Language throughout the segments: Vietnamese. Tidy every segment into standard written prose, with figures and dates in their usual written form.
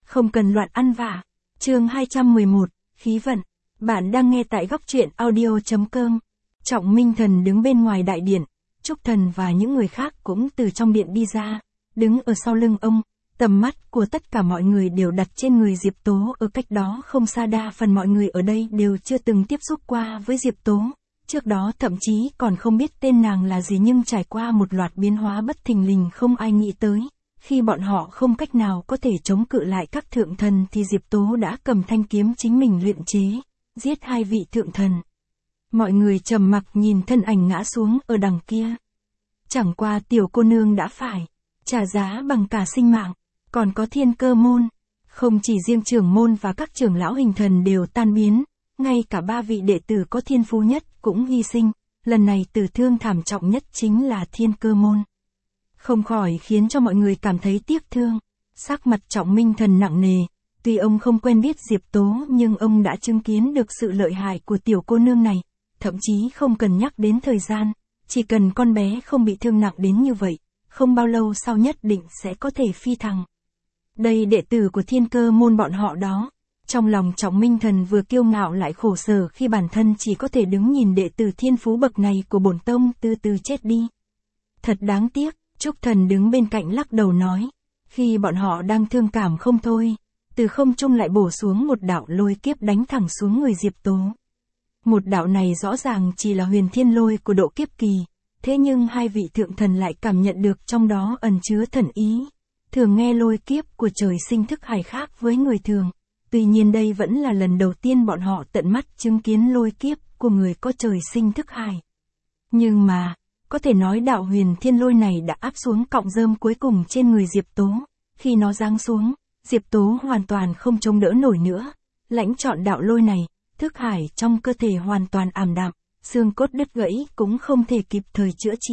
không cần loạn ăn vạ. Chương 211, khí vận. Bạn đang nghe tại góc truyện audio.com. Trọng Minh Thần đứng bên ngoài đại điện, Trúc Thần và những người khác cũng từ trong điện đi ra, đứng ở sau lưng ông. Tầm mắt của tất cả mọi người đều đặt trên người Diệp Tố ở cách đó không xa. Đa phần mọi người ở đây đều chưa từng tiếp xúc qua với Diệp Tố. Trước đó thậm chí còn không biết tên nàng là gì, nhưng trải qua một loạt biến hóa bất thình lình không ai nghĩ tới. Khi bọn họ không cách nào có thể chống cự lại các thượng thần thì Diệp Tố đã cầm thanh kiếm chính mình luyện chế, giết hai vị thượng thần. Mọi người trầm mặc nhìn thân ảnh ngã xuống ở đằng kia. Chẳng qua tiểu cô nương đã phải trả giá bằng cả sinh mạng. Còn có Thiên Cơ môn, không chỉ riêng trưởng môn và các trưởng lão hình thần đều tan biến, ngay cả ba vị đệ tử có thiên phú nhất cũng hy sinh. Lần này tử thương thảm trọng nhất chính là Thiên Cơ môn. Không khỏi khiến cho mọi người cảm thấy tiếc thương. Sắc mặt Trọng Minh Thần nặng nề, tuy ông không quen biết Diệp Tố nhưng ông đã chứng kiến được sự lợi hại của tiểu cô nương này, thậm chí không cần nhắc đến thời gian, chỉ cần con bé không bị thương nặng đến như vậy, không bao lâu sau nhất định sẽ có thể phi thăng. Đây đệ tử của Thiên Cơ môn bọn họ đó. Trong lòng Trọng Minh Thần vừa kiêu ngạo lại khổ sở khi bản thân chỉ có thể đứng nhìn đệ tử thiên phú bậc này của bổn tông từ từ chết đi. Thật đáng tiếc, Trúc Thần đứng bên cạnh lắc đầu nói. Khi bọn họ đang thương cảm không thôi, từ không trung lại bổ xuống một đạo lôi kiếp đánh thẳng xuống người Diệp Tố. Một đạo này rõ ràng chỉ là huyền thiên lôi của độ kiếp kỳ, thế nhưng hai vị thượng thần lại cảm nhận được trong đó ẩn chứa thần ý. Thường nghe lôi kiếp của trời sinh thức hải khác với người thường, tuy nhiên đây vẫn là lần đầu tiên bọn họ tận mắt chứng kiến lôi kiếp của người có trời sinh thức hải. Nhưng mà, có thể nói đạo huyền thiên lôi này đã áp xuống cọng rơm cuối cùng trên người Diệp Tố. Khi nó giáng xuống, Diệp Tố hoàn toàn không chống đỡ nổi nữa. Lãnh trọn đạo lôi này, thức hải trong cơ thể hoàn toàn ảm đạm, xương cốt đứt gãy cũng không thể kịp thời chữa trị.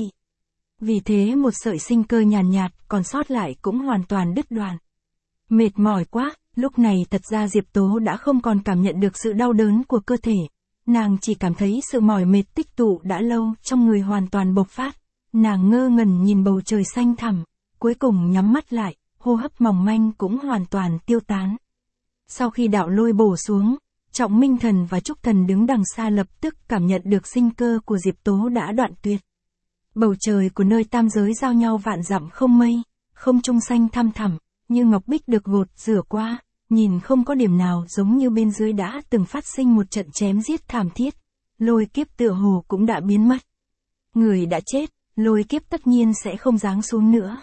Vì thế một sợi sinh cơ nhàn nhạt còn sót lại cũng hoàn toàn đứt đoạn. Mệt mỏi quá, lúc này thật ra Diệp Tố đã không còn cảm nhận được sự đau đớn của cơ thể. Nàng chỉ cảm thấy sự mỏi mệt tích tụ đã lâu trong người hoàn toàn bộc phát. Nàng ngơ ngẩn nhìn bầu trời xanh thẳm, cuối cùng nhắm mắt lại, hô hấp mỏng manh cũng hoàn toàn tiêu tán. Sau khi đạo lôi bổ xuống, Trọng Minh Thần và Trúc Thần đứng đằng xa lập tức cảm nhận được sinh cơ của Diệp Tố đã đoạn tuyệt. Bầu trời của nơi tam giới giao nhau vạn dặm không mây, không trung xanh thăm thẳm, như ngọc bích được gột rửa qua, nhìn không có điểm nào giống như bên dưới đã từng phát sinh một trận chém giết thảm thiết. Lôi kiếp tựa hồ cũng đã biến mất. Người đã chết, lôi kiếp tất nhiên sẽ không giáng xuống nữa.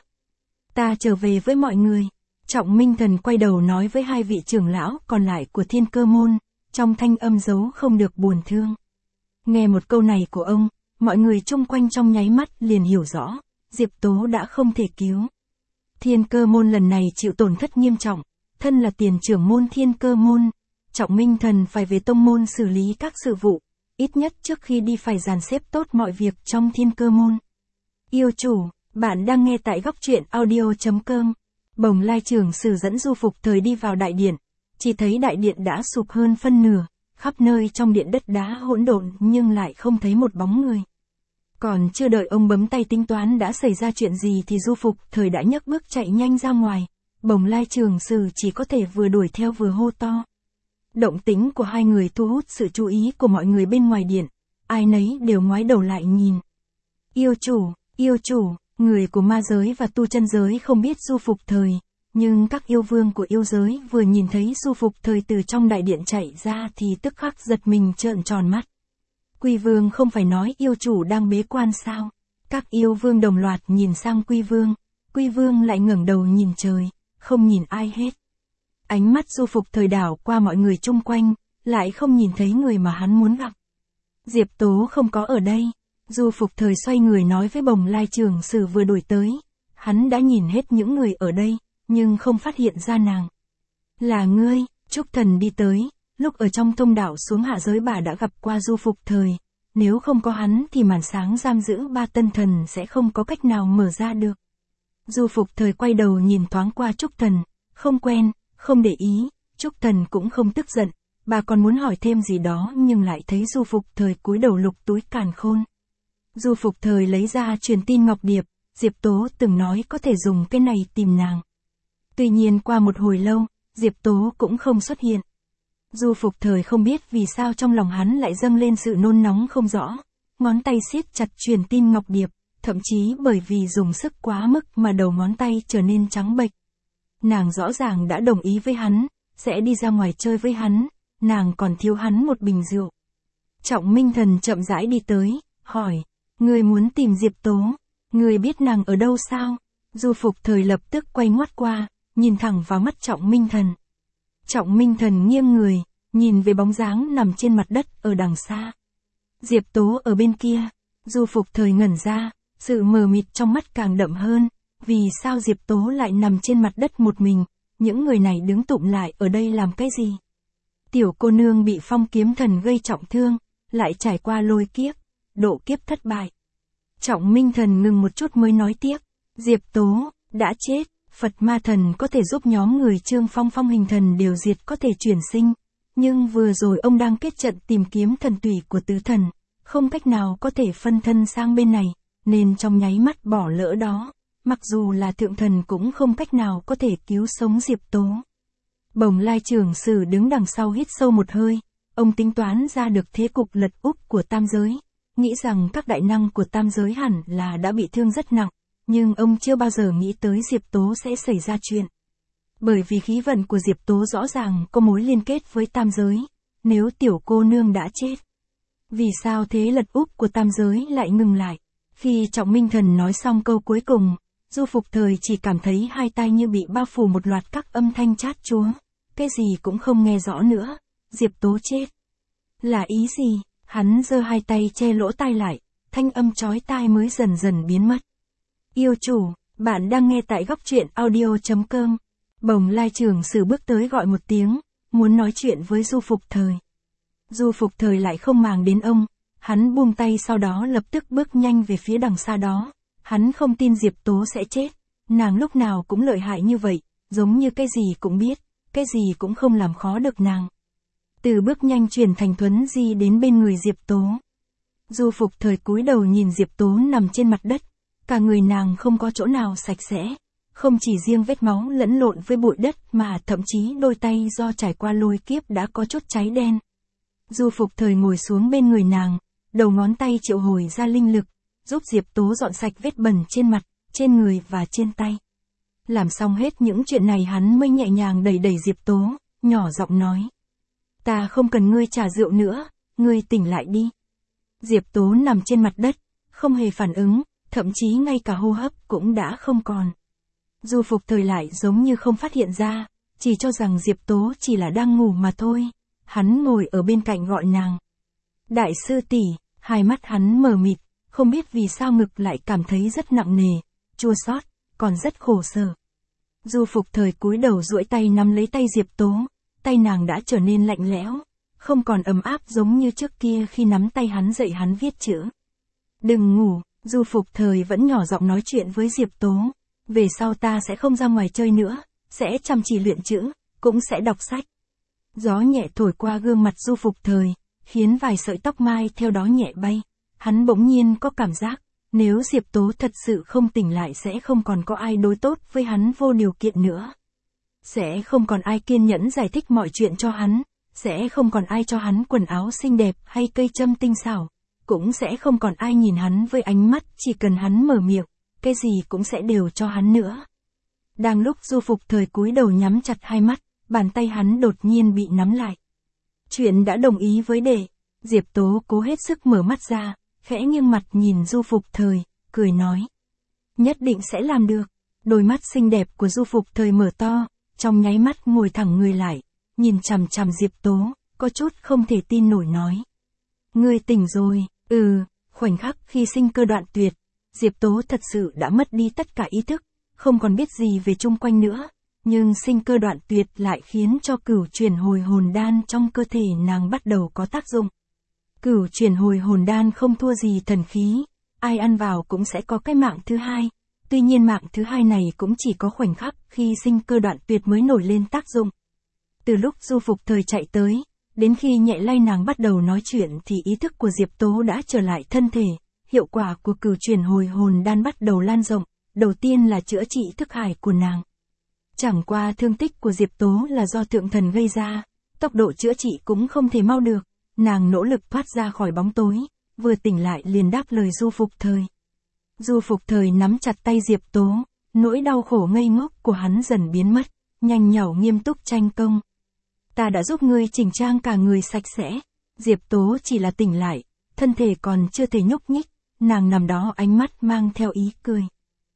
Ta trở về với mọi người. Trọng Minh Thần quay đầu nói với hai vị trưởng lão còn lại của Thiên Cơ môn, trong thanh âm giấu không được buồn thương. Nghe một câu này của ông, mọi người chung quanh trong nháy mắt liền hiểu rõ, Diệp Tố đã không thể cứu. Thiên Cơ môn lần này chịu tổn thất nghiêm trọng, thân là tiền trưởng môn Thiên Cơ môn, Trọng Minh Thần phải về tông môn xử lý các sự vụ, ít nhất trước khi đi phải dàn xếp tốt mọi việc trong Thiên Cơ môn. Yêu chủ, bạn đang nghe tại góc truyện audio.com. Bồng Lai trưởng sử dẫn Du Phục Thời đi vào đại điện, chỉ thấy đại điện đã sụp hơn phân nửa, khắp nơi trong điện đất đá hỗn độn nhưng lại không thấy một bóng người. Còn chưa đợi ông bấm tay tính toán đã xảy ra chuyện gì thì Du Phục Thời đã nhấc bước chạy nhanh ra ngoài. Bồng Lai trưởng sử chỉ có thể vừa đuổi theo vừa hô to. Động tĩnh của hai người thu hút sự chú ý của mọi người bên ngoài điện, ai nấy đều ngoái đầu lại nhìn. Yêu chủ, người của ma giới và tu chân giới không biết Du Phục Thời, nhưng các yêu vương của yêu giới vừa nhìn thấy Du Phục Thời từ trong đại điện chạy ra thì tức khắc giật mình trợn tròn mắt. Quy Vương không phải nói yêu chủ đang bế quan sao? Các yêu vương đồng loạt nhìn sang Quy Vương lại ngẩng đầu nhìn trời, không nhìn ai hết. Ánh mắt Du Phục Thời đảo qua mọi người chung quanh, lại không nhìn thấy người mà hắn muốn gặp. Diệp Tố không có ở đây. Du Phục Thời xoay người nói với Bồng Lai trưởng sử vừa đuổi tới. Hắn đã nhìn hết những người ở đây, nhưng không phát hiện ra nàng. Là ngươi, Trúc Thần đi tới, lúc ở trong thông đạo xuống hạ giới bà đã gặp qua Du Phục Thời. Nếu không có hắn thì màn sáng giam giữ ba tân thần sẽ không có cách nào mở ra được. Du Phục Thời quay đầu nhìn thoáng qua Trúc Thần, không quen, không để ý, Trúc Thần cũng không tức giận, bà còn muốn hỏi thêm gì đó nhưng lại thấy Du Phục Thời cúi đầu lục túi càn khôn. Du Phục Thời lấy ra truyền tin ngọc điệp, Diệp Tố từng nói có thể dùng cái này tìm nàng. Tuy nhiên qua một hồi lâu, Diệp Tố cũng không xuất hiện. Du Phục Thời không biết vì sao trong lòng hắn lại dâng lên sự nôn nóng không rõ, ngón tay siết chặt truyền tin Ngọc Điệp, thậm chí bởi vì dùng sức quá mức mà đầu ngón tay trở nên trắng bệch. Nàng rõ ràng đã đồng ý với hắn, sẽ đi ra ngoài chơi với hắn, nàng còn thiếu hắn một bình rượu. Trọng Minh Thần chậm rãi đi tới, hỏi, ngươi muốn tìm Diệp Tố, ngươi biết nàng ở đâu sao? Du Phục Thời lập tức quay ngoắt qua, nhìn thẳng vào mắt Trọng Minh Thần. Trọng Minh Thần nghiêng người, nhìn về bóng dáng nằm trên mặt đất ở đằng xa. Diệp Tố ở bên kia, Du Phục Thời ngẩn ra, sự mờ mịt trong mắt càng đậm hơn, vì sao Diệp Tố lại nằm trên mặt đất một mình, những người này đứng tụm lại ở đây làm cái gì? Tiểu cô nương bị Phong Kiếm Thần gây trọng thương, lại trải qua lôi kiếp, độ kiếp thất bại. Trọng Minh Thần ngừng một chút mới nói tiếp, Diệp Tố đã chết, Phật Ma Thần có thể giúp nhóm người Trương Phong Phong Hình Thần đều diệt có thể chuyển sinh, nhưng vừa rồi ông đang kết trận tìm kiếm thần tủy của tứ thần, không cách nào có thể phân thân sang bên này, nên trong nháy mắt bỏ lỡ đó, mặc dù là thượng thần cũng không cách nào có thể cứu sống Diệp Tố. Bồng Lai Trưởng Sử đứng đằng sau hít sâu một hơi, ông tính toán ra được thế cục lật úp của tam giới, nghĩ rằng các đại năng của tam giới hẳn là đã bị thương rất nặng, nhưng ông chưa bao giờ nghĩ tới Diệp Tố sẽ xảy ra chuyện. Bởi vì khí vận của Diệp Tố rõ ràng có mối liên kết với tam giới, nếu tiểu cô nương đã chết. Vì sao thế lật úp của tam giới lại ngừng lại? Khi Trọng Minh Thần nói xong câu cuối cùng, Du Phục Thời chỉ cảm thấy hai tai như bị bao phủ một loạt các âm thanh chát chúa, cái gì cũng không nghe rõ nữa. Diệp Tố chết. Là ý gì? Hắn giơ hai tay che lỗ tai lại, thanh âm chói tai mới dần dần biến mất. Yêu chủ, bạn đang nghe tại góc truyện audio.com. Bồng Lai Trưởng Sử bước tới gọi một tiếng, muốn nói chuyện với Du Phục Thời. Du Phục Thời lại không màng đến ông, hắn buông tay sau đó lập tức bước nhanh về phía đằng xa đó. Hắn không tin Diệp Tố sẽ chết, nàng lúc nào cũng lợi hại như vậy, giống như cái gì cũng biết, cái gì cũng không làm khó được nàng. Từ bước nhanh chuyển thành thuấn di đến bên người Diệp Tố. Du Phục Thời cúi đầu nhìn Diệp Tố nằm trên mặt đất, cả người nàng không có chỗ nào sạch sẽ, không chỉ riêng vết máu lẫn lộn với bụi đất mà thậm chí đôi tay do trải qua lôi kiếp đã có chút cháy đen. Du Phục Thời ngồi xuống bên người nàng, đầu ngón tay triệu hồi ra linh lực, giúp Diệp Tố dọn sạch vết bẩn trên mặt, trên người và trên tay. Làm xong hết những chuyện này hắn mới nhẹ nhàng đẩy đẩy Diệp Tố, nhỏ giọng nói. Ta không cần ngươi trả rượu nữa, ngươi tỉnh lại đi. Diệp Tố nằm trên mặt đất, không hề phản ứng, thậm chí ngay cả hô hấp cũng đã không còn. Du Phục Thời lại giống như không phát hiện ra, chỉ cho rằng Diệp Tố chỉ là đang ngủ mà thôi. Hắn ngồi ở bên cạnh gọi nàng. Đại sư tỷ, hai mắt hắn mờ mịt, không biết vì sao ngực lại cảm thấy rất nặng nề, chua xót, còn rất khổ sở. Du Phục Thời cúi đầu duỗi tay nắm lấy tay Diệp Tố, tay nàng đã trở nên lạnh lẽo, không còn ấm áp giống như trước kia khi nắm tay hắn dạy hắn viết chữ. Đừng ngủ, Du Phục Thời vẫn nhỏ giọng nói chuyện với Diệp Tố, về sau ta sẽ không ra ngoài chơi nữa, sẽ chăm chỉ luyện chữ, cũng sẽ đọc sách. Gió nhẹ thổi qua gương mặt Du Phục Thời, khiến vài sợi tóc mai theo đó nhẹ bay. Hắn bỗng nhiên có cảm giác, nếu Diệp Tố thật sự không tỉnh lại sẽ không còn có ai đối tốt với hắn vô điều kiện nữa. Sẽ không còn ai kiên nhẫn giải thích mọi chuyện cho hắn, sẽ không còn ai cho hắn quần áo xinh đẹp hay cây châm tinh xảo, cũng sẽ không còn ai nhìn hắn với ánh mắt chỉ cần hắn mở miệng, cái gì cũng sẽ đều cho hắn nữa. Đang lúc Du Phục Thời cúi đầu nhắm chặt hai mắt, bàn tay hắn đột nhiên bị nắm lại. Chuyện đã đồng ý với đệ. Diệp Tố cố hết sức mở mắt ra, khẽ nghiêng mặt nhìn Du Phục Thời, cười nói. Nhất định sẽ làm được. Đôi mắt xinh đẹp của Du Phục Thời mở to, trong nháy mắt ngồi thẳng người lại, nhìn chằm chằm Diệp Tố, có chút không thể tin nổi nói. Ngươi tỉnh rồi, khoảnh khắc khi sinh cơ đoạn tuyệt, Diệp Tố thật sự đã mất đi tất cả ý thức, không còn biết gì về chung quanh nữa, nhưng sinh cơ đoạn tuyệt lại khiến cho cửu chuyển hồi hồn đan trong cơ thể nàng bắt đầu có tác dụng. Cửu chuyển hồi hồn đan không thua gì thần khí, ai ăn vào cũng sẽ có cái mạng thứ hai, tuy nhiên mạng thứ hai này cũng chỉ có khoảnh khắc khi sinh cơ đoạn tuyệt mới nổi lên tác dụng. Từ lúc Du Phục Thời chạy tới, đến khi nhẹ lay nàng bắt đầu nói chuyện thì ý thức của Diệp Tố đã trở lại thân thể, hiệu quả của cửu chuyển hồi hồn đan bắt đầu lan rộng, đầu tiên là chữa trị thức hải của nàng. Chẳng qua thương tích của Diệp Tố là do thượng thần gây ra, tốc độ chữa trị cũng không thể mau được, nàng nỗ lực thoát ra khỏi bóng tối, vừa tỉnh lại liền đáp lời Du Phục Thời. Du Phục Thời nắm chặt tay Diệp Tố, nỗi đau khổ ngây ngốc của hắn dần biến mất, nhanh nhảu nghiêm túc tranh công. Ta đã giúp ngươi chỉnh trang cả người sạch sẽ. Diệp Tố chỉ là tỉnh lại, thân thể còn chưa thể nhúc nhích, nàng nằm đó ánh mắt mang theo ý cười.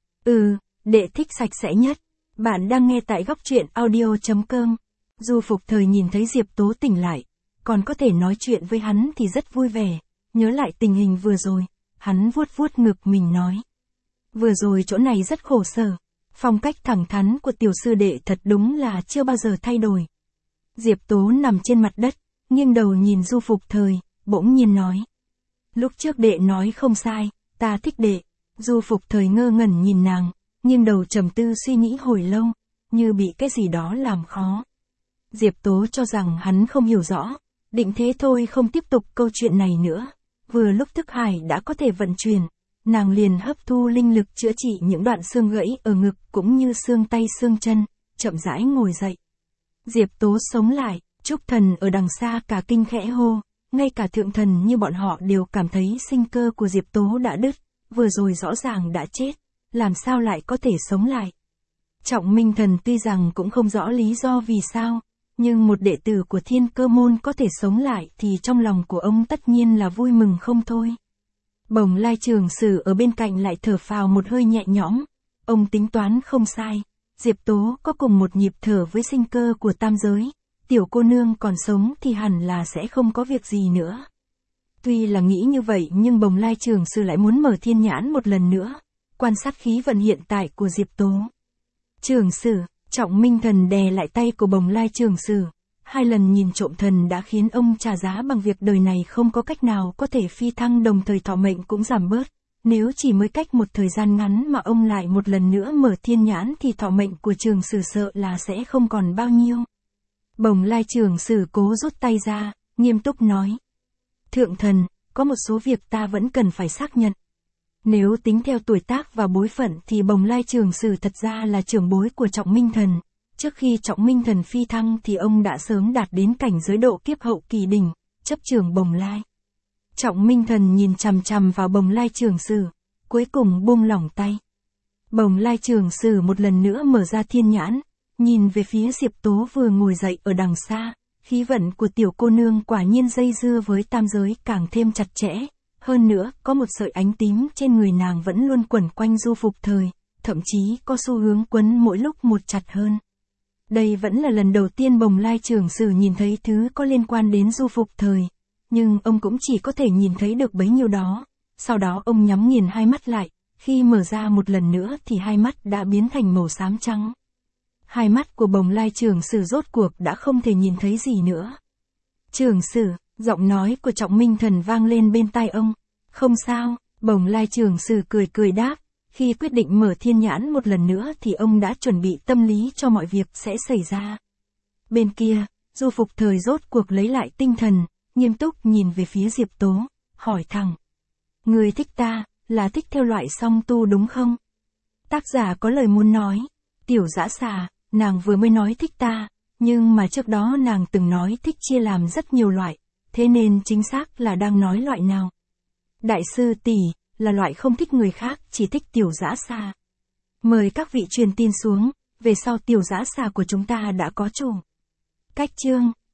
Đệ thích sạch sẽ nhất. Bạn đang nghe tại góc truyện audio.com. Du Phục Thời nhìn thấy Diệp Tố tỉnh lại, còn có thể nói chuyện với hắn thì rất vui vẻ, nhớ lại tình hình vừa rồi, hắn vuốt vuốt ngực mình nói. Vừa rồi chỗ này rất khổ sở, phong cách thẳng thắn của tiểu sư đệ thật đúng là chưa bao giờ thay đổi. Diệp Tố nằm trên mặt đất, nghiêng đầu nhìn Du Phục Thời, bỗng nhiên nói. Lúc trước đệ nói không sai, ta thích đệ. Du Phục Thời ngơ ngẩn nhìn nàng, nghiêng đầu trầm tư suy nghĩ hồi lâu, như bị cái gì đó làm khó. Diệp Tố cho rằng hắn không hiểu rõ, định thế thôi không tiếp tục câu chuyện này nữa. Vừa lúc thức hải đã có thể vận chuyển, nàng liền hấp thu linh lực chữa trị những đoạn xương gãy ở ngực cũng như xương tay xương chân, chậm rãi ngồi dậy. Diệp Tố sống lại, Trúc Thần ở đằng xa cả kinh khẽ hô, ngay cả thượng thần như bọn họ đều cảm thấy sinh cơ của Diệp Tố đã đứt, vừa rồi rõ ràng đã chết, làm sao lại có thể sống lại. Trọng Minh Thần tuy rằng cũng không rõ lý do vì sao, nhưng một đệ tử của Thiên Cơ Môn có thể sống lại thì trong lòng của ông tất nhiên là vui mừng không thôi. Bồng Lai Trường Sử ở bên cạnh lại thở phào một hơi nhẹ nhõm, ông tính toán không sai, Diệp Tố có cùng một nhịp thở với sinh cơ của tam giới, tiểu cô nương còn sống thì hẳn là sẽ không có việc gì nữa. Tuy là nghĩ như vậy nhưng Bồng Lai Trường Sử lại muốn mở thiên nhãn một lần nữa, quan sát khí vận hiện tại của Diệp Tố. Trường Sử, Trọng Minh Thần đè lại tay của Bồng Lai Trường Sử, 2 lần nhìn trộm thần đã khiến ông trả giá bằng việc đời này không có cách nào có thể phi thăng, đồng thời thọ mệnh cũng giảm bớt. Nếu chỉ mới cách một thời gian ngắn mà ông lại một lần nữa mở thiên nhãn thì thọ mệnh của Trường Sử sợ là sẽ không còn bao nhiêu. Bồng Lai Trường Sử cố rút tay ra, nghiêm túc nói. Thượng thần, có một số việc ta vẫn cần phải xác nhận. Nếu tính theo tuổi tác và bối phận thì Bồng Lai Trường Sử thật ra là trưởng bối của Trọng Minh Thần. Trước khi Trọng Minh Thần phi thăng thì ông đã sớm đạt đến cảnh giới độ kiếp hậu kỳ đỉnh, chấp trưởng Bồng Lai. Trọng Minh Thần nhìn chằm chằm vào Bồng Lai Trường Sử, cuối cùng buông lỏng tay. Bồng Lai Trường Sử một lần nữa mở ra thiên nhãn, nhìn về phía Diệp Tố vừa ngồi dậy ở đằng xa, khí vận của tiểu cô nương quả nhiên dây dưa với tam giới càng thêm chặt chẽ. Hơn nữa, có một sợi ánh tím trên người nàng vẫn luôn quẩn quanh Du Phục Thời, thậm chí có xu hướng quấn mỗi lúc một chặt hơn. Đây vẫn là lần đầu tiên Bồng Lai Trường Sử nhìn thấy thứ có liên quan đến Du Phục Thời, nhưng ông cũng chỉ có thể nhìn thấy được bấy nhiêu đó. Sau đó ông nhắm nghiền hai mắt lại, khi mở ra một lần nữa thì hai mắt đã biến thành màu xám trắng. Hai mắt của Bồng Lai Trường Sử rốt cuộc đã không thể nhìn thấy gì nữa. Trường Sử, giọng nói của Trọng Minh Thần vang lên bên tai ông. Không sao, Bồng Lai Trường Sử cười cười đáp, khi quyết định mở thiên nhãn một lần nữa thì ông đã chuẩn bị tâm lý cho mọi việc sẽ xảy ra. Bên kia, Du Phục Thời rốt cuộc lấy lại tinh thần, nghiêm túc nhìn về phía Diệp Tố, hỏi thẳng. Người thích ta, là thích theo loại song tu đúng không? Tác giả có lời muốn nói, Tiểu Dã Xà, nàng vừa mới nói thích ta, nhưng mà trước đó nàng từng nói thích chia làm rất nhiều loại, thế nên chính xác là đang nói loại nào? Đại sư tỷ, là loại không thích người khác, chỉ thích Tiểu Dã Xà. Mời các vị truyền tin xuống, về sau Tiểu Dã Xà của chúng ta đã có chủ. Cách chương,